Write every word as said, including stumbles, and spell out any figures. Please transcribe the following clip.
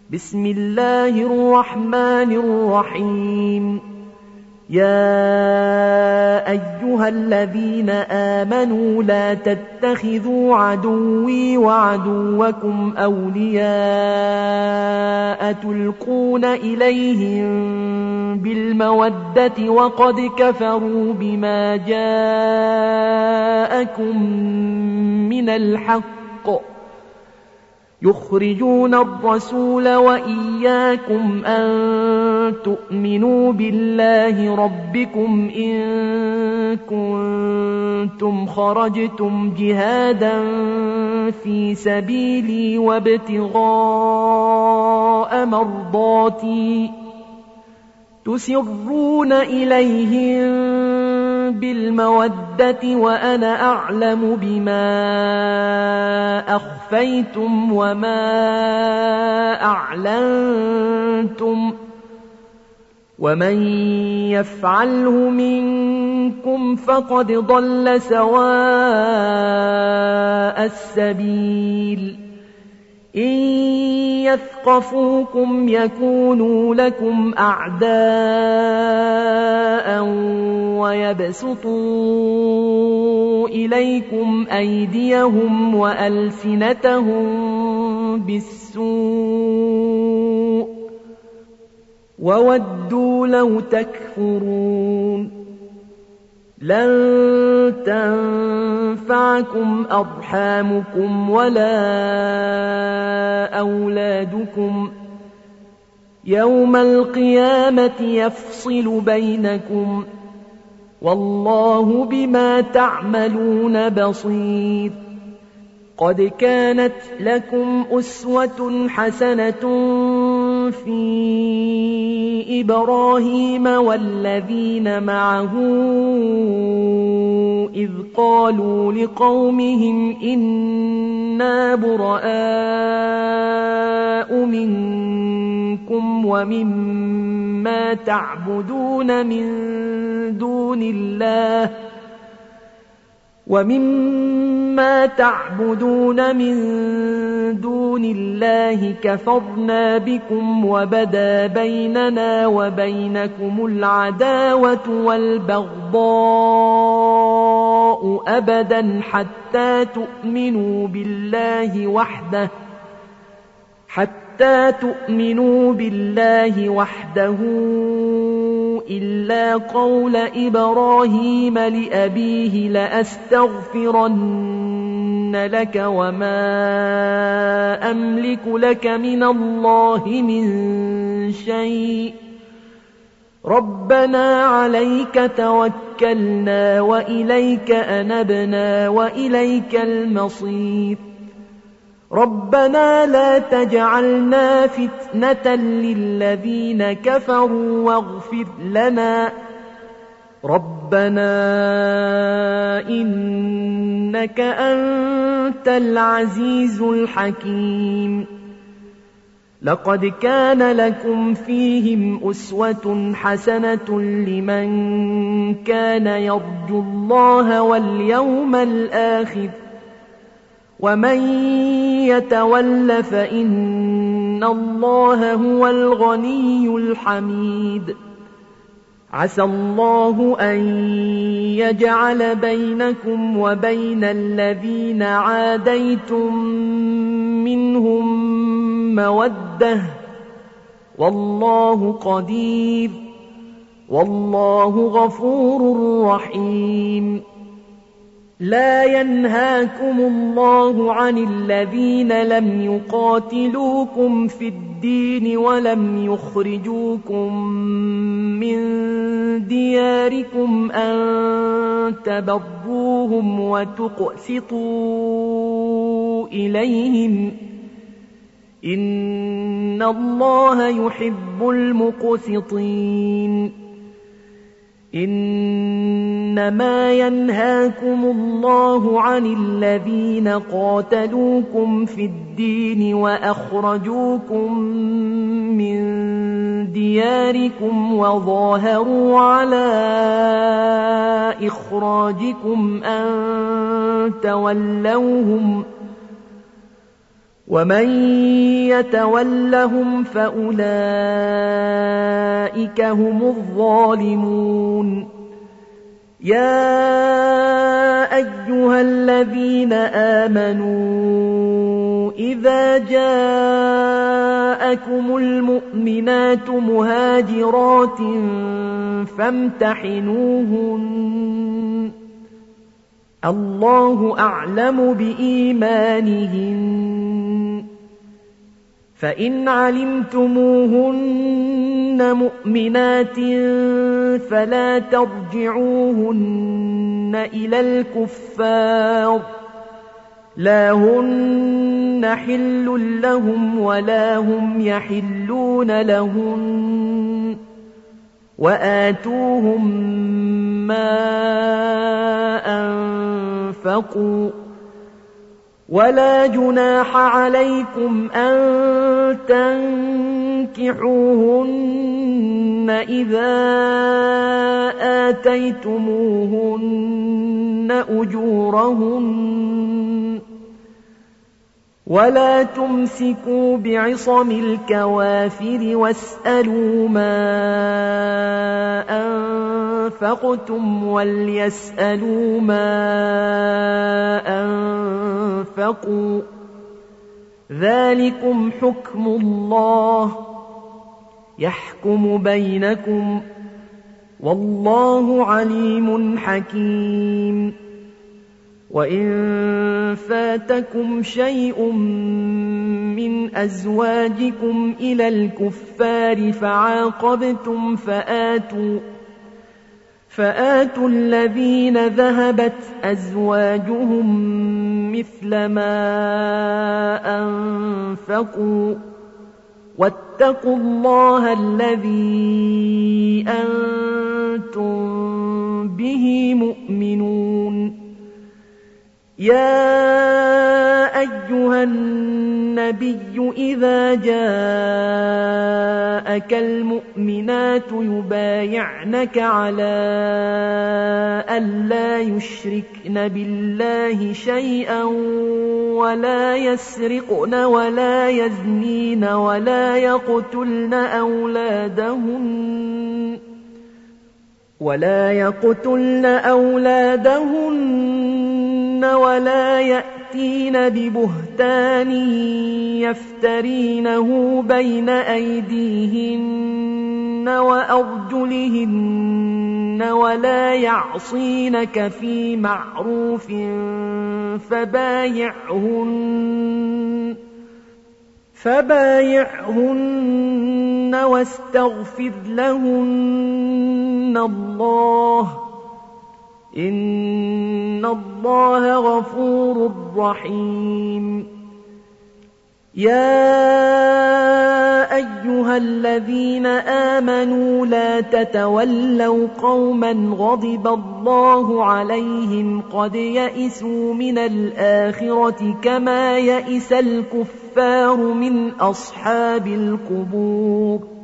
بسم الله الرحمن الرحيم. يا أيها الذين آمنوا لا تتخذوا عدوي وعدوكم أولياء تلقون إليهم بالمودة وقد كفروا بما جاءكم من الحق يخرجون الرسول وإياكم أن تؤمنوا بالله ربكم إن كنتم خرجتم جهادا في سبيلي وابتغاء مرضاتي تسرون إليهم بالمودة وأنا أعلم بما أخفيتم وما أعلنتم ومن يفعله منكم فقد ضل سواء السبيل. إن يثقفوكم يكونوا لكم أعداء ويبسطوا إليكم أيديهم وألسنتهم بالسوء وودوا لو تكفرون. لن تنفعكم أرحامكم ولا أولادكم يوم القيامة يفصل بينكم والله بما تعملون بصير. قد كانت لكم أسوة حسنة في إبراهيم والذين معه إذ قالوا لقومهم إنا براء منكم ومما تعبدون من دون الله ومما تعبدون من دون الله كفرنا بكم وبدا بيننا وبينكم العداوة والبغضاء أبدا حتى تؤمنوا بالله وحده حتى تؤمنوا بالله وحده إلا قول إبراهيم لأبيه لأستغفرن لك وما أملك لك من الله من شيء ربنا عليك توكلنا وإليك أنبنا وإليك المصير. ربنا لا تجعلنا فتنة للذين كفروا واغفر لنا ربنا إنك أنت العزيز الحكيم. لقد كان لكم فيهم أسوة حسنة لمن كان يرجو الله واليوم الآخر ومن يتول فإن الله هو الغني الحميد. عسى الله أن يجعل بينكم وبين الذين عاديتم منهم مودة والله قدير والله غفور رحيم. لا ينهاكم الله عن الذين لم يقاتلوكم في الدين ولم يخرجوكم من دياركم أن تبروهم وتقسطوا إليهم إن الله يحب المقسطين. إنما ينهاكم الله عن الذين قاتلوكم في الدين وأخرجوكم من دياركم وظاهروا على إخراجكم أن تولوهم ومن يتولهم فأولئك هم الظالمون يا أيها الذين آمنوا إذا جاءكم المؤمنات مهاجرات فامتحنوهن الله أعلم بإيمانهن فإن علمتموهن مؤمنات فلا ترجعوهن إلى الكفار لا هن حل لهم ولا هم يحلون لهن وآتوهم ما أنفقوا ولا جناح عليكم أن تنكحوهن إذا آتيتموهن أجورهن ولا تمسكوا بعصم الكوافر واسألوا ما أنفقتم وليسألوا ما أنفقوا ذلكم حكم الله يحكم بينكم والله عليم حكيم وإن فاتكم شيء من أزواجكم إلى الكفار فعاقبتم فآتوا فآتوا الذين ذهبت أزواجهم مثل ما أنفقوا واتقوا الله الذي أنتم به مؤمنون يا أيها النبي إذا جاءك المؤمنات يبايعنك على ألا يشركن بالله شيئا ولا يسرقن ولا يزنين ولا يقتلن أولادهن ولا يقتلن أولادهن ولا يأتين ببهتان يفترينه بين أيديهن وأرجلهن ولا يعصينك في معروف فبايعهن فبايعهن واستغفر لهن الله إن الله غفور رحيم يا أيها الذين آمنوا لا تتولوا قوما غضب الله عليهم قد يئسوا من الآخرة كما يئس الكفار من أصحاب القبور